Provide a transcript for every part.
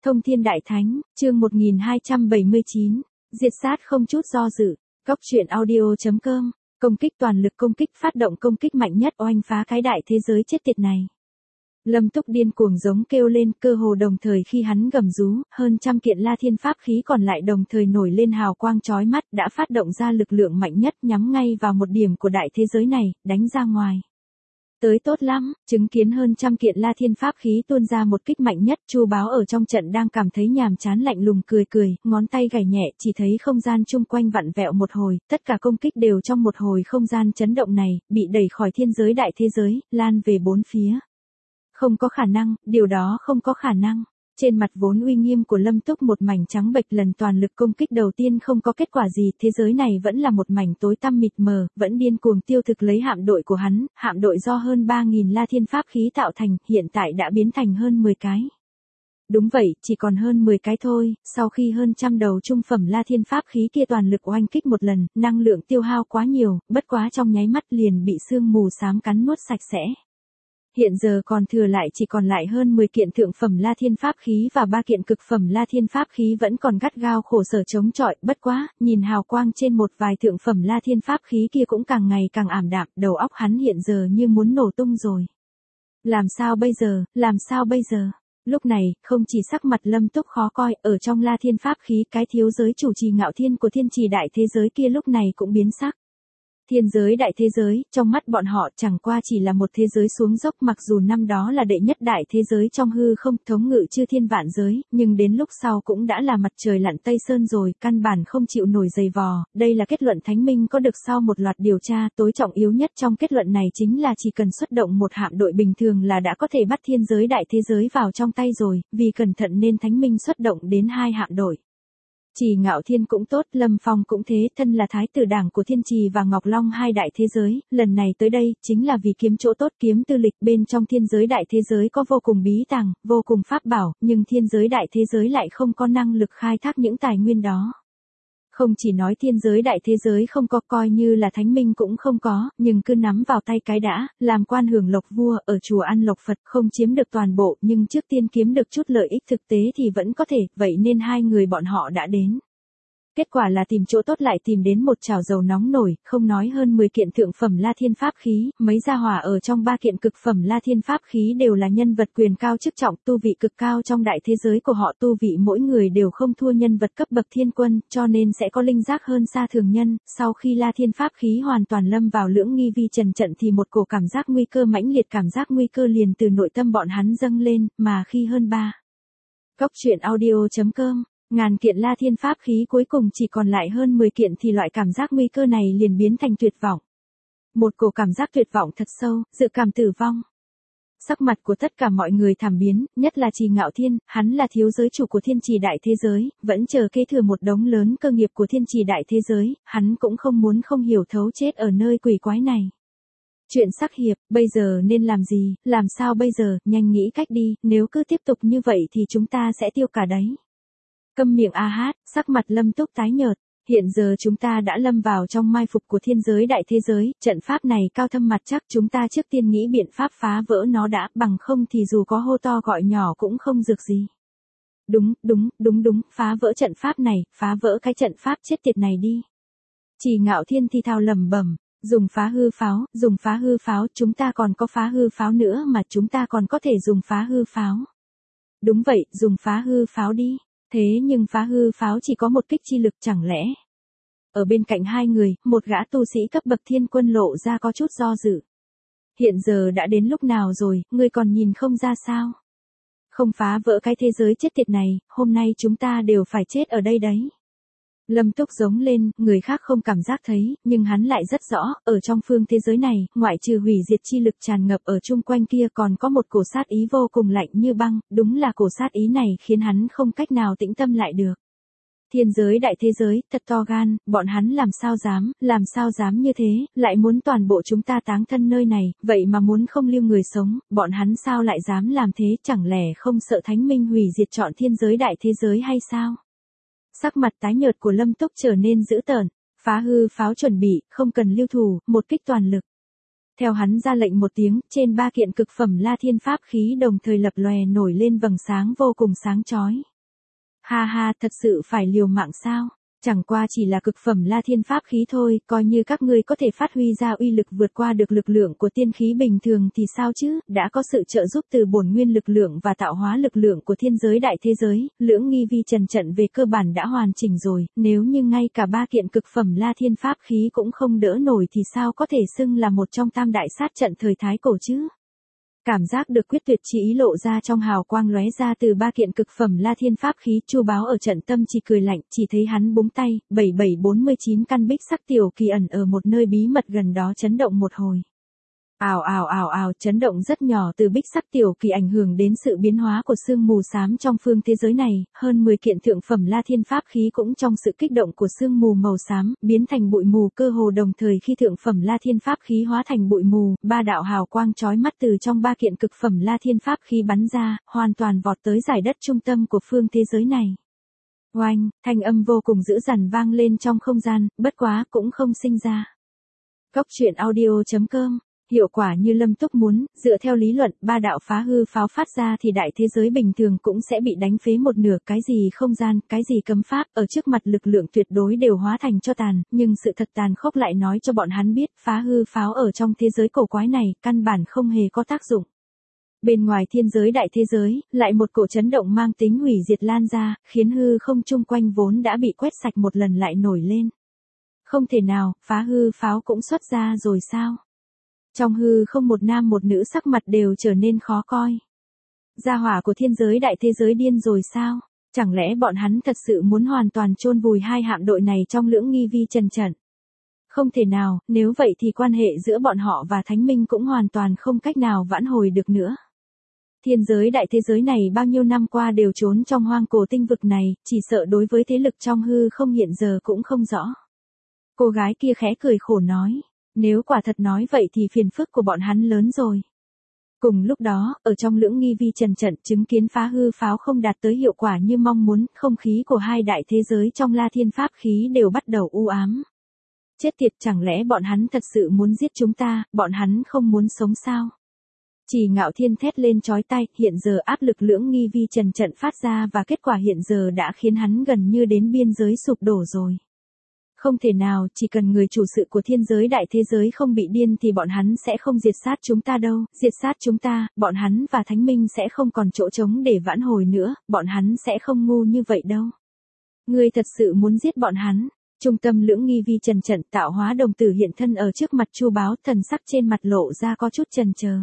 Thông Thiên Đại Thánh, chương 1279, diệt sát không chút do dự. Góc truyện audio.com, công kích toàn lực, công kích phát động, công kích mạnh nhất oanh phá cái đại thế giới chết tiệt này. Lâm Túc điên cuồng giống kêu lên, cơ hồ đồng thời khi hắn gầm rú, hơn trăm kiện La Thiên pháp khí còn lại đồng thời nổi lên hào quang chói mắt, đã phát động ra lực lượng mạnh nhất nhắm ngay vào một điểm của đại thế giới này, đánh ra ngoài. Tới tốt lắm, chứng kiến hơn trăm kiện La Thiên pháp khí tuôn ra một kích mạnh nhất, Chu Báo ở trong trận đang cảm thấy nhàm chán lạnh lùng cười cười, ngón tay gảy nhẹ, chỉ thấy không gian chung quanh vặn vẹo một hồi, tất cả công kích đều trong một hồi không gian chấn động này, bị đẩy khỏi thiên giới đại thế giới, lan về bốn phía. Không có khả năng, điều đó không có khả năng. Trên mặt vốn uy nghiêm của Lâm Túc một mảnh trắng bệch, lần toàn lực công kích đầu tiên không có kết quả gì, thế giới này vẫn là một mảnh tối tăm mịt mờ, vẫn điên cuồng tiêu thực lấy hạm đội của hắn, hạm đội do hơn 3.000 La Thiên pháp khí tạo thành, hiện tại đã biến thành hơn 10 cái. Đúng vậy, chỉ còn hơn 10 cái thôi, sau khi hơn trăm đầu trung phẩm La Thiên pháp khí kia toàn lực oanh kích một lần, năng lượng tiêu hao quá nhiều, bất quá trong nháy mắt liền bị sương mù xám cắn nuốt sạch sẽ. Hiện giờ còn thừa lại chỉ còn lại hơn 10 kiện thượng phẩm La Thiên pháp khí và 3 kiện cực phẩm La Thiên pháp khí vẫn còn gắt gao khổ sở chống chọi, bất quá, nhìn hào quang trên một vài thượng phẩm La Thiên pháp khí kia cũng càng ngày càng ảm đạm, đầu óc hắn hiện giờ như muốn nổ tung rồi. Làm sao bây giờ, làm sao bây giờ? Lúc này, không chỉ sắc mặt Lâm Túc khó coi, ở trong La Thiên pháp khí, cái thiếu giới chủ trì Ngạo Thiên của thiên trì đại thế giới kia lúc này cũng biến sắc. Thiên giới đại thế giới, trong mắt bọn họ chẳng qua chỉ là một thế giới xuống dốc, mặc dù năm đó là đệ nhất đại thế giới trong hư không, thống ngự chư thiên vạn giới, nhưng đến lúc sau cũng đã là mặt trời lặn Tây Sơn rồi, căn bản không chịu nổi giày vò. Đây là kết luận Thánh Minh có được sau một loạt điều tra, tối trọng yếu nhất trong kết luận này chính là chỉ cần xuất động một hạm đội bình thường là đã có thể bắt thiên giới đại thế giới vào trong tay rồi, vì cẩn thận nên Thánh Minh xuất động đến 2 hạm đội. Trì Ngạo Thiên cũng tốt, Lâm Phong cũng thế, thân là thái tử đảng của Thiên Trì và Ngọc Long hai đại thế giới, lần này tới đây, chính là vì kiếm chỗ tốt, kiếm tư lịch. Bên trong thiên giới đại thế giới có vô cùng bí tàng, vô cùng pháp bảo, nhưng thiên giới đại thế giới lại không có năng lực khai thác những tài nguyên đó. Không chỉ nói thiên giới đại thế giới không có, coi như là Thánh Minh cũng không có, nhưng cứ nắm vào tay cái đã, làm quan hưởng lộc vua, ở chùa ăn lộc Phật, không chiếm được toàn bộ, nhưng trước tiên kiếm được chút lợi ích thực tế thì vẫn có thể, vậy nên hai người bọn họ đã đến. Kết quả là tìm chỗ tốt lại tìm đến một chảo dầu nóng nổi, không nói hơn 10 kiện thượng phẩm La Thiên pháp khí, mấy gia hỏa ở trong 3 kiện cực phẩm La Thiên pháp khí đều là nhân vật quyền cao chức trọng, tu vị cực cao trong đại thế giới của họ, tu vị mỗi người đều không thua nhân vật cấp bậc thiên quân, cho nên sẽ có linh giác hơn xa thường nhân. Sau khi La Thiên pháp khí hoàn toàn lâm vào lưỡng nghi vi trần trận thì một cổ cảm giác nguy cơ mãnh liệt, cảm giác nguy cơ liền từ nội tâm bọn hắn dâng lên, mà khi hơn 3. Góc truyện audio.com, ngàn kiện La Thiên pháp khí cuối cùng chỉ còn lại hơn 10 kiện thì loại cảm giác nguy cơ này liền biến thành tuyệt vọng. Một cổ cảm giác tuyệt vọng thật sâu, dự cảm tử vong. Sắc mặt của tất cả mọi người thảm biến, nhất là Trì Ngạo Thiên, hắn là thiếu giới chủ của thiên trì đại thế giới, vẫn chờ kế thừa một đống lớn cơ nghiệp của thiên trì đại thế giới, hắn cũng không muốn không hiểu thấu chết ở nơi quỷ quái này. Chuyện sắc hiệp, bây giờ nên làm gì, làm sao bây giờ, nhanh nghĩ cách đi, nếu cứ tiếp tục như vậy thì chúng ta sẽ tiêu cả đấy. Câm miệng a hát, sắc mặt Lâm Túc tái nhợt, hiện giờ chúng ta đã lâm vào trong mai phục của thiên giới đại thế giới, trận pháp này cao thâm mặt chắc, chúng ta trước tiên nghĩ biện pháp phá vỡ nó đã, bằng không thì dù có hô to gọi nhỏ cũng không được gì. Đúng, phá vỡ trận pháp này, phá vỡ cái trận pháp chết tiệt này đi. Trì Ngạo Thiên thi thao lẩm bẩm, dùng phá hư pháo, chúng ta còn có phá hư pháo nữa mà, chúng ta còn có thể dùng phá hư pháo. Đúng vậy, dùng phá hư pháo đi. Thế nhưng phá hư pháo chỉ có một kích chi lực, chẳng lẽ? Ở bên cạnh hai người, một gã tu sĩ cấp bậc thiên quân lộ ra có chút do dự. Hiện giờ đã đến lúc nào rồi, ngươi còn nhìn không ra sao? Không phá vỡ cái thế giới chết tiệt này, hôm nay chúng ta đều phải chết ở đây đấy. Lâm Túc giống lên, người khác không cảm giác thấy, nhưng hắn lại rất rõ, ở trong phương thế giới này, ngoại trừ hủy diệt chi lực tràn ngập ở chung quanh kia còn có một cổ sát ý vô cùng lạnh như băng, đúng là cổ sát ý này khiến hắn không cách nào tĩnh tâm lại được. Thiên giới đại thế giới, thật to gan, bọn hắn làm sao dám như thế, lại muốn toàn bộ chúng ta táng thân nơi này, vậy mà muốn không lưu người sống, bọn hắn sao lại dám làm thế, chẳng lẽ không sợ Thánh Minh hủy diệt trọn thiên giới đại thế giới hay sao? Sắc mặt tái nhợt của Lâm Túc trở nên dữ tợn, phá hư pháo chuẩn bị, không cần lưu thủ, một kích toàn lực. Theo hắn ra lệnh một tiếng, trên 3 kiện cực phẩm La Thiên pháp khí đồng thời lập lòe nổi lên vầng sáng vô cùng sáng chói. Ha ha, thật sự phải liều mạng sao? Chẳng qua chỉ là cực phẩm La Thiên pháp khí thôi, coi như các ngươi có thể phát huy ra uy lực vượt qua được lực lượng của tiên khí bình thường thì sao chứ, đã có sự trợ giúp từ bổn nguyên lực lượng và tạo hóa lực lượng của thiên giới đại thế giới, lưỡng nghi vi trần trận về cơ bản đã hoàn chỉnh rồi, nếu như ngay cả ba kiện cực phẩm La Thiên pháp khí cũng không đỡ nổi thì sao có thể xưng là một trong tam đại sát trận thời Thái Cổ chứ? Cảm giác được quyết tuyệt chi ý lộ ra trong hào quang lóe ra từ ba kiện cực phẩm La Thiên pháp khí, Chu Báo ở trận tâm chỉ cười lạnh, chỉ thấy hắn búng tay, 7749 căn bích sắc tiểu kỳ ẩn ở một nơi bí mật gần đó chấn động một hồi. Ào ào ào ào, chấn động rất nhỏ từ bích sắc tiểu kỳ ảnh hưởng đến sự biến hóa của sương mù xám trong phương thế giới này, hơn 10 kiện thượng phẩm La Thiên pháp khí cũng trong sự kích động của sương mù màu xám, biến thành bụi mù cơ hồ đồng thời khi thượng phẩm La Thiên pháp khí hóa thành bụi mù, ba đạo hào quang chói mắt từ trong ba kiện cực phẩm La Thiên pháp khí bắn ra, hoàn toàn vọt tới giải đất trung tâm của phương thế giới này. Oanh, thanh âm vô cùng dữ dằn vang lên trong không gian, bất quá cũng không sinh ra. Góc truyện audio.com. Hiệu quả như Lâm Túc muốn, dựa theo lý luận, ba đạo phá hư pháo phát ra thì đại thế giới bình thường cũng sẽ bị đánh phế một nửa, cái gì không gian, cái gì cấm pháp, ở trước mặt lực lượng tuyệt đối đều hóa thành cho tàn, nhưng sự thật tàn khốc lại nói cho bọn hắn biết, phá hư pháo ở trong thế giới cổ quái này, căn bản không hề có tác dụng. Bên ngoài thiên giới đại thế giới, lại một cổ chấn động mang tính hủy diệt lan ra, khiến hư không chung quanh vốn đã bị quét sạch một lần lại nổi lên. Không thể nào, phá hư pháo cũng xuất ra rồi sao? Trong hư không một nam một nữ sắc mặt đều trở nên khó coi. Gia hỏa của thiên giới đại thế giới điên rồi sao? Chẳng lẽ bọn hắn thật sự muốn hoàn toàn chôn vùi hai hạm đội này trong lưỡng nghi vi trần trận? Không thể nào, nếu vậy thì quan hệ giữa bọn họ và Thánh Minh cũng hoàn toàn không cách nào vãn hồi được nữa. Thiên giới đại thế giới này bao nhiêu năm qua đều trốn trong hoang cổ tinh vực này, chỉ sợ đối với thế lực trong hư không hiện giờ cũng không rõ. Cô gái kia khẽ cười khổ nói. Nếu quả thật nói vậy thì phiền phức của bọn hắn lớn rồi. Cùng lúc đó, ở trong lưỡng nghi vi trần trận chứng kiến phá hư pháo không đạt tới hiệu quả như mong muốn, không khí của hai đại thế giới trong La Thiên pháp khí đều bắt đầu u ám. Chết tiệt, chẳng lẽ bọn hắn thật sự muốn giết chúng ta, bọn hắn không muốn sống sao? Chỉ Ngạo Thiên thét lên chói tai, hiện giờ áp lực lưỡng nghi vi trần trận phát ra và kết quả hiện giờ đã khiến hắn gần như đến biên giới sụp đổ rồi. Không thể nào, chỉ cần người chủ sự của thiên giới đại thế giới không bị điên thì bọn hắn sẽ không diệt sát chúng ta đâu, diệt sát chúng ta, bọn hắn và Thánh Minh sẽ không còn chỗ trống để vãn hồi nữa, bọn hắn sẽ không ngu như vậy đâu. Ngươi thật sự muốn giết bọn hắn? Trung tâm lưỡng nghi vi trần trận, tạo hóa đồng tử hiện thân ở trước mặt Chu Báo, thần sắc trên mặt lộ ra có chút chần chờ.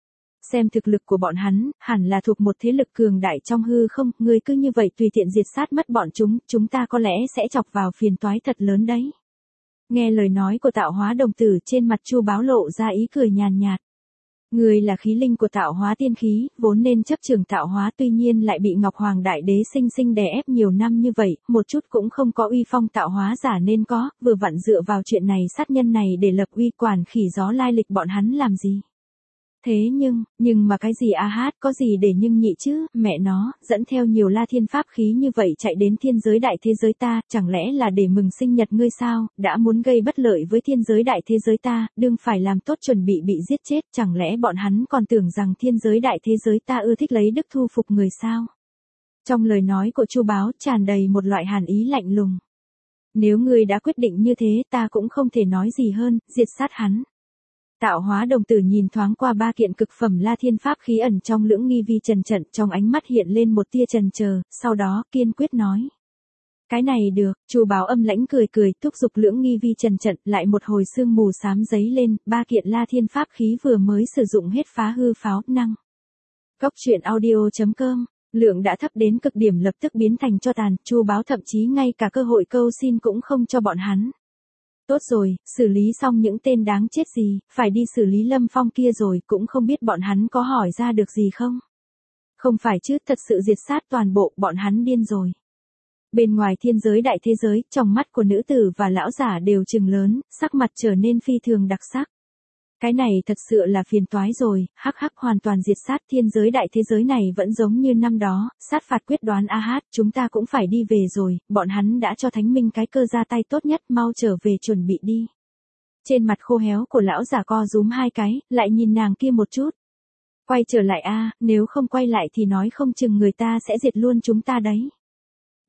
Xem thực lực của bọn hắn, hẳn là thuộc một thế lực cường đại trong hư không, ngươi cứ như vậy tùy tiện diệt sát mất bọn chúng ta có lẽ sẽ chọc vào phiền toái thật lớn đấy. Nghe lời nói của tạo hóa đồng tử, trên mặt Chu Báo lộ ra ý cười nhàn nhạt. Ngươi là khí linh của tạo hóa tiên khí, vốn nên chấp trường tạo hóa, tuy nhiên lại bị Ngọc Hoàng Đại Đế sinh sinh đè ép nhiều năm như vậy, một chút cũng không có uy phong tạo hóa giả nên có, vừa vặn dựa vào chuyện này sát nhân này để lập uy, quản khỉ gió lai lịch bọn hắn làm gì. Thế nhưng mà cái gì a hát, có gì để nhưng nhị chứ, mẹ nó, dẫn theo nhiều La Thiên pháp khí như vậy chạy đến thiên giới đại thế giới ta, chẳng lẽ là để mừng sinh nhật ngươi sao, đã muốn gây bất lợi với thiên giới đại thế giới ta, đừng phải làm tốt chuẩn bị giết chết, chẳng lẽ bọn hắn còn tưởng rằng thiên giới đại thế giới ta ưa thích lấy đức thu phục người sao? Trong lời nói của Chu Báo tràn đầy một loại hàn ý lạnh lùng. Nếu ngươi đã quyết định như thế ta cũng không thể nói gì hơn, diệt sát hắn. Tạo hóa đồng tử nhìn thoáng qua ba kiện cực phẩm La Thiên pháp khí ẩn trong lưỡng nghi vi trần trận, trong ánh mắt hiện lên một tia chần chờ, sau đó kiên quyết nói. Cái này được, Chu Báo âm lãnh cười cười, thúc giục lưỡng nghi vi trần trận, lại một hồi sương mù xám giấy lên, ba kiện La Thiên pháp khí vừa mới sử dụng hết phá hư pháo năng. Góc truyện audio.com, lượng đã thấp đến cực điểm lập tức biến thành cho tàn, Chu Báo thậm chí ngay cả cơ hội câu xin cũng không cho bọn hắn. Tốt rồi, xử lý xong những tên đáng chết gì, phải đi xử lý Lâm Phong kia rồi, cũng không biết bọn hắn có hỏi ra được gì không? Không phải chứ, thật sự diệt sát toàn bộ, bọn hắn điên rồi. Bên ngoài thiên giới đại thế giới, trong mắt của nữ tử và lão giả đều trừng lớn, sắc mặt trở nên phi thường đặc sắc. Cái này thật sự là phiền toái rồi, hắc hắc, hoàn toàn diệt sát thiên giới đại thế giới này vẫn giống như năm đó, sát phạt quyết đoán a hát, chúng ta cũng phải đi về rồi, bọn hắn đã cho Thánh Minh cái cơ ra tay tốt nhất, mau trở về chuẩn bị đi. Trên mặt khô héo của lão giả co rúm hai cái, lại nhìn nàng kia một chút. Quay trở lại a, nếu không quay lại thì nói không chừng người ta sẽ diệt luôn chúng ta đấy.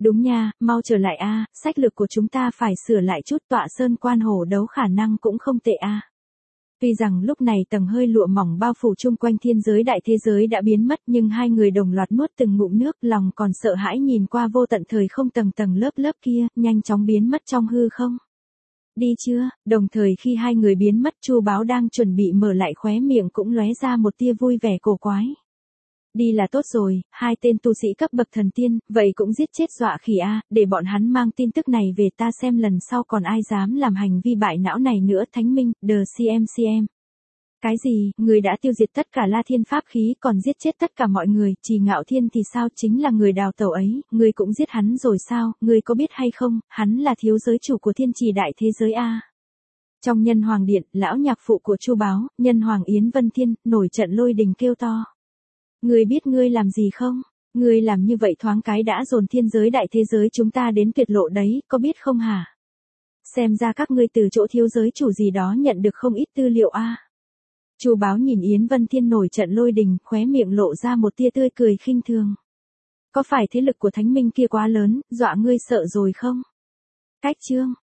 Đúng nha, mau trở lại a, sách lược của chúng ta phải sửa lại chút, tọa sơn quan hổ đấu khả năng cũng không tệ a. Tuy rằng lúc này tầng hơi lụa mỏng bao phủ chung quanh thiên giới đại thế giới đã biến mất, nhưng hai người đồng loạt nuốt từng ngụm nước, lòng còn sợ hãi nhìn qua vô tận thời không tầng tầng lớp lớp kia, nhanh chóng biến mất trong hư không. Đi chưa? Đồng thời khi hai người biến mất, Chu Báo đang chuẩn bị mở lại khóe miệng cũng lóe ra một tia vui vẻ cổ quái. Đi là tốt rồi, hai tên tu sĩ cấp bậc thần tiên, vậy cũng giết chết dọa khỉ a, để bọn hắn mang tin tức này về ta xem lần sau còn ai dám làm hành vi bại não này nữa. Thánh Minh, CMCM. Cái gì, người đã tiêu diệt tất cả La Thiên pháp khí còn giết chết tất cả mọi người, Trì Ngạo Thiên thì sao, chính là người đào tẩu ấy, người cũng giết hắn rồi sao, người có biết hay không, hắn là thiếu giới chủ của Thiên Trì đại thế giới a. Trong Nhân Hoàng Điện, lão nhạc phụ của Chu Báo, Nhân Hoàng Yến Vân Thiên, nổi trận lôi đình kêu to. Ngươi biết ngươi làm gì không? Ngươi làm như vậy thoáng cái đã dồn thiên giới đại thế giới chúng ta đến tuyệt lộ đấy, có biết không hả? Xem ra các ngươi từ chỗ thiếu giới chủ gì đó nhận được không ít tư liệu a. Chu Báo nhìn Yến Vân Thiên nổi trận lôi đình, khóe miệng lộ ra một tia tươi cười khinh thường. Có phải thế lực của Thánh Minh kia quá lớn, dọa ngươi sợ rồi không? Cách chương